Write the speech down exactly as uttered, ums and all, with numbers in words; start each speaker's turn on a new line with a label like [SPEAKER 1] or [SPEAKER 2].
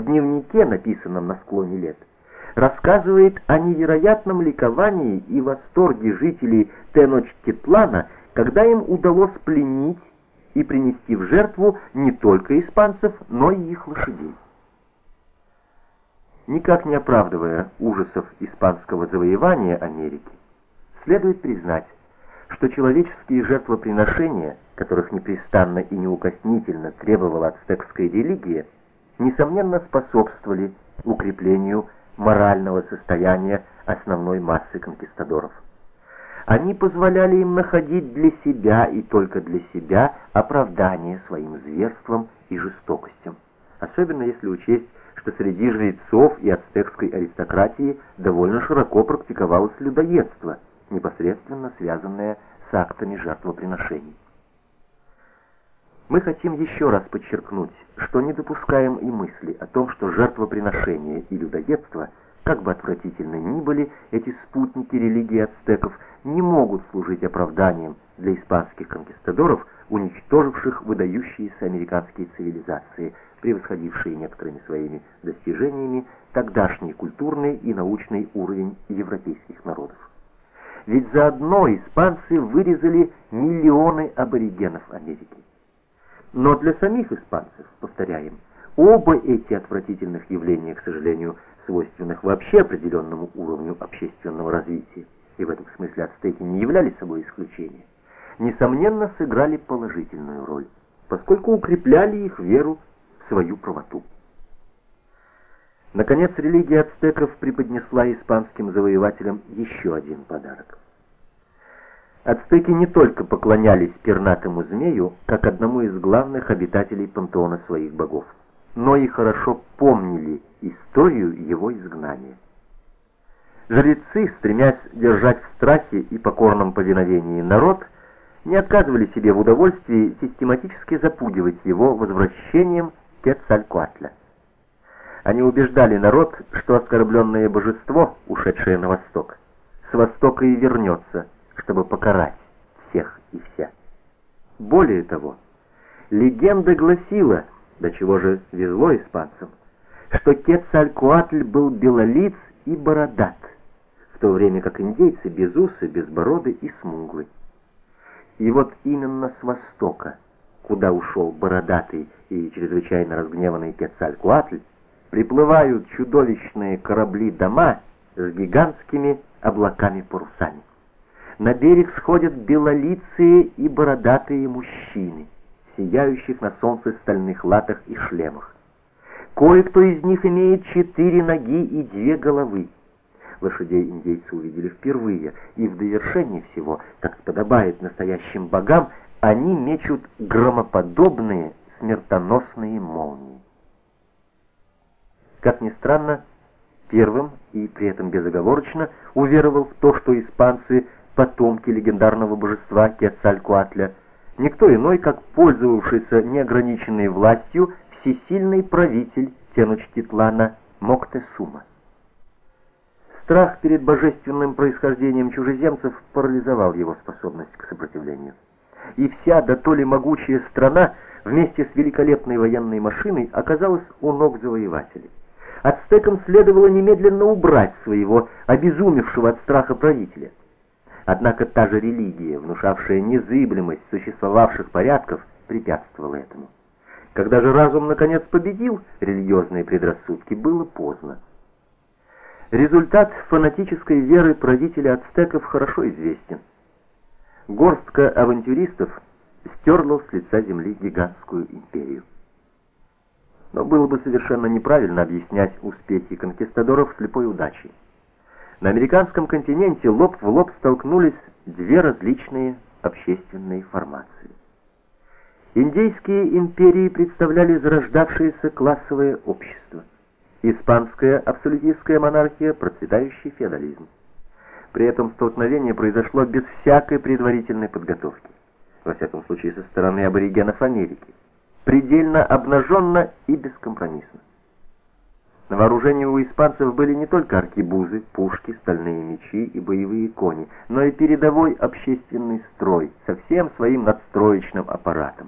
[SPEAKER 1] в дневнике, написанном на склоне лет, рассказывает о невероятном ликовании и восторге жителей Теночтитлана, когда им удалось пленить и принести в жертву не только испанцев, но и их лошадей. Никак не оправдывая ужасов испанского завоевания Америки, следует признать, что человеческие жертвоприношения, которых непрестанно и неукоснительно требовала ацтекская религия, несомненно способствовали укреплению морального состояния основной массы конкистадоров. Они позволяли им находить для себя и только для себя оправдание своим зверствам и жестокостям, особенно если учесть, что среди жрецов и ацтекской аристократии довольно широко практиковалось людоедство, непосредственно связанное с актами жертвоприношений. Мы хотим еще раз подчеркнуть, что не допускаем и мысли о том, что жертвоприношение и людоедство, как бы отвратительны ни были эти спутники религии ацтеков, не могут служить оправданием для испанских конкистадоров, уничтоживших выдающиеся американские цивилизации, превосходившие некоторыми своими достижениями тогдашний культурный и научный уровень европейских народов. Ведь заодно испанцы вырезали миллионы аборигенов Америки. Но для самих испанцев, повторяем, оба эти отвратительных явления, к сожалению, свойственных вообще определенному уровню общественного развития, и в этом смысле ацтеки не являли собой исключения, несомненно сыграли положительную роль, поскольку укрепляли их веру в свою правоту. Наконец, религия ацтеков преподнесла испанским завоевателям еще один подарок. Ацтеки не только поклонялись пернатому змею, как одному из главных обитателей пантеона своих богов, но и хорошо помнили историю его изгнания. Жрецы, стремясь держать в страхе и покорном повиновении народ, не отказывали себе в удовольствии систематически запугивать его возвращением Кецалькоатля. Они убеждали народ, что оскорбленное божество, ушедшее на восток, с востока и вернется, чтобы покарать всех и вся. Более того, легенда гласила, до чего же везло испанцам, что Кецалькоатль был белолиц и бородат, в то время как индейцы безусы, безбороды и смуглы. И вот именно с востока, куда ушел бородатый и чрезвычайно разгневанный Кецалькоатль, приплывают чудовищные корабли-дома с гигантскими облаками-парусами. На берег сходят белолицые и бородатые мужчины, сияющих на солнце стальных латах и шлемах. Кое-кто из них имеет четыре ноги и две головы. Лошадей индейцы увидели впервые, и в довершение всего, как подобает настоящим богам, они мечут громоподобные смертоносные молнии. Как ни странно, первым, и при этом безоговорочно, уверовал в то, что испанцы — потомки легендарного божества Кецалькоатля, никто иной, как пользовавшийся неограниченной властью всесильный правитель Теночтитлана Моктесума. Страх перед божественным происхождением чужеземцев парализовал его способность к сопротивлению. И вся дотоле могучая страна вместе с великолепной военной машиной оказалась у ног завоевателей. Ацтекам следовало немедленно убрать своего обезумевшего от страха правителя. Однако та же религия, внушавшая незыблемость существовавших порядков, препятствовала этому. Когда же разум наконец победил религиозные предрассудки, было поздно. Результат фанатической веры правителя ацтеков хорошо известен. Горстка авантюристов стерла с лица земли гигантскую империю. Но было бы совершенно неправильно объяснять успехи конкистадоров слепой удачей. На американском континенте лоб в лоб столкнулись две различные общественные формации. Индейские империи представляли зарождавшееся классовое общество. Испанская абсолютистская монархия — процветающий феодализм. При этом столкновение произошло без всякой предварительной подготовки, во всяком случае со стороны аборигенов Америки, предельно обнаженно и бескомпромиссно. На вооружении у испанцев были не только аркебузы, пушки, стальные мечи и боевые кони, но и передовой общественный строй со всем своим надстроечным аппаратом.